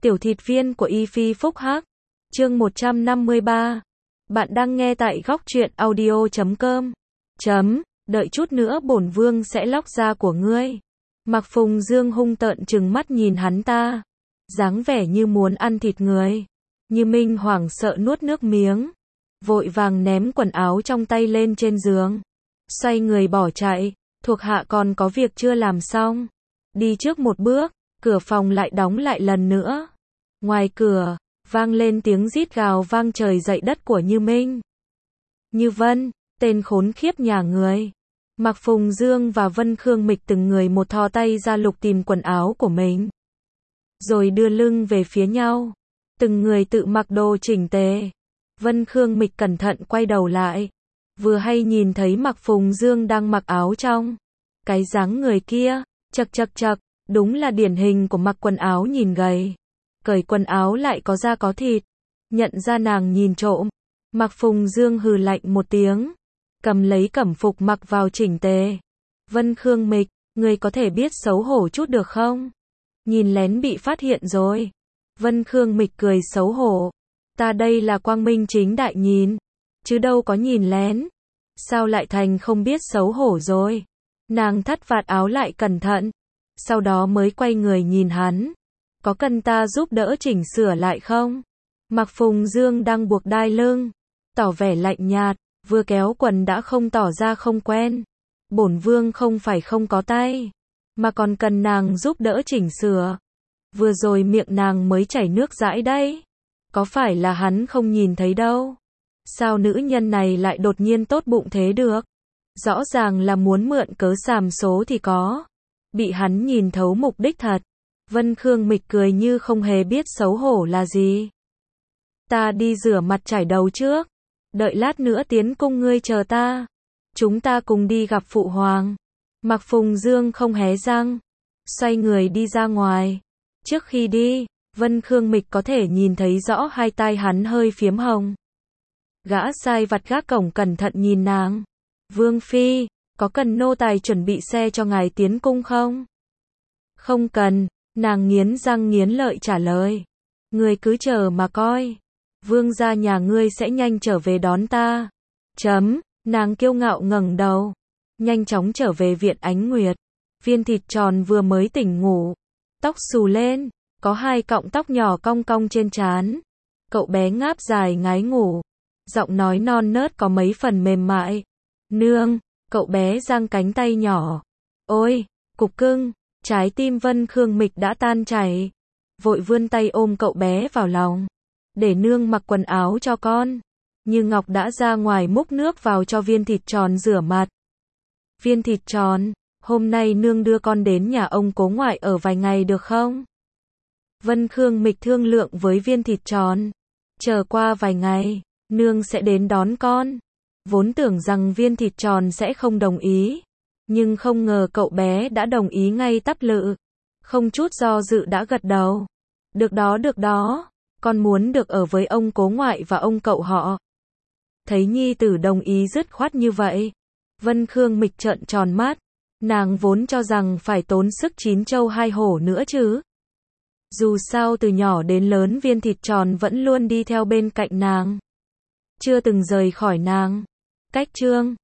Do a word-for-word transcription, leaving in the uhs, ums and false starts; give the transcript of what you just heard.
Tiểu thịt viên của Y Phi Phúc Hắc. Chương một trăm năm mươi ba. Bạn đang nghe tại góc truyện audio chấm com. Chấm, đợi chút nữa bổn vương sẽ lóc da của ngươi. Mạc Phùng Dương hung tợn trừng mắt nhìn hắn ta, dáng vẻ như muốn ăn thịt người. Như Minh hoảng sợ nuốt nước miếng, vội vàng ném quần áo trong tay lên trên giường, xoay người bỏ chạy. Thuộc hạ còn có việc chưa làm xong, đi trước một bước. Cửa phòng lại đóng lại lần nữa. Ngoài cửa, vang lên tiếng rít gào vang trời dậy đất của Như Minh. Như Vân, tên khốn khiếp nhà người. Mạc Phùng Dương và Vân Khương Mịch từng người một thò tay ra lục tìm quần áo của mình, rồi đưa lưng về phía nhau. Từng người tự mặc đồ chỉnh tề. Vân Khương Mịch cẩn thận quay đầu lại, vừa hay nhìn thấy Mạc Phùng Dương đang mặc áo trong. Cái dáng người kia, chật chật chật, đúng là điển hình của mặc quần áo nhìn gầy, cởi quần áo lại có da có thịt. Nhận ra nàng nhìn trộm, Mạc Phùng Dương hừ lạnh một tiếng, cầm lấy cẩm phục mặc vào chỉnh tề. Vân Khương Mịch, ngươi có thể biết xấu hổ chút được không? Nhìn lén bị phát hiện rồi. Vân Khương Mịch cười xấu hổ. Ta đây là quang minh chính đại nhìn, chứ đâu có nhìn lén. Sao lại thành không biết xấu hổ rồi? Nàng thắt vạt áo lại cẩn thận, sau đó mới quay người nhìn hắn. Có cần ta giúp đỡ chỉnh sửa lại không? Mạc Phùng Dương đang buộc đai lưng, tỏ vẻ lạnh nhạt, vừa kéo quần đã không tỏ ra không quen. Bổn vương không phải không có tay, mà còn cần nàng giúp đỡ chỉnh sửa. Vừa rồi miệng nàng mới chảy nước dãi đấy. Có phải là hắn không nhìn thấy đâu? Sao nữ nhân này lại đột nhiên tốt bụng thế được? Rõ ràng là muốn mượn cớ sàm số thì có. Bị hắn nhìn thấu mục đích thật. Vân Khương Mịch cười như không hề biết xấu hổ là gì. Ta đi rửa mặt chải đầu trước, đợi lát nữa tiến cung ngươi chờ ta. Chúng ta cùng đi gặp phụ hoàng. Mạc Phùng Dương không hé răng, xoay người đi ra ngoài. Trước khi đi, Vân Khương Mịch có thể nhìn thấy rõ hai tai hắn hơi phiếm hồng. Gã sai vặt gác cổng cẩn thận nhìn nàng. Vương phi, có cần nô tài chuẩn bị xe cho ngài tiến cung không? Không cần, nàng nghiến răng nghiến lợi trả lời. Ngươi cứ chờ mà coi. Vương gia nhà ngươi sẽ nhanh trở về đón ta. Chấm, nàng kiêu ngạo ngẩng đầu, nhanh chóng trở về viện Ánh Nguyệt. Viên thịt tròn vừa mới tỉnh ngủ, tóc xù lên, có hai cọng tóc nhỏ cong cong trên trán. Cậu bé ngáp dài ngái ngủ, giọng nói non nớt có mấy phần mềm mại. Nương, cậu bé giang cánh tay nhỏ. Ôi, cục cưng, trái tim Vân Khương Mịch đã tan chảy. Vội vươn tay ôm cậu bé vào lòng, để nương mặc quần áo cho con. Như Ngọc đã ra ngoài múc nước vào cho viên thịt tròn rửa mặt. Viên thịt tròn, hôm nay nương đưa con đến nhà ông cố ngoại ở vài ngày được không? Vân Khương Mịch thương lượng với viên thịt tròn. Chờ qua vài ngày, nương sẽ đến đón con. Vốn tưởng rằng viên thịt tròn sẽ không đồng ý, nhưng không ngờ cậu bé đã đồng ý ngay tắp lự. Không chút do dự đã gật đầu. Được đó được đó, con muốn được ở với ông cố ngoại và ông cậu họ. Thấy nhi tử đồng ý dứt khoát như vậy, Vân Khương Mịch trợn tròn mắt. Nàng vốn cho rằng phải tốn sức chín châu hai hổ nữa chứ. Dù sao từ nhỏ đến lớn viên thịt tròn vẫn luôn đi theo bên cạnh nàng, chưa từng rời khỏi nàng. Cách chương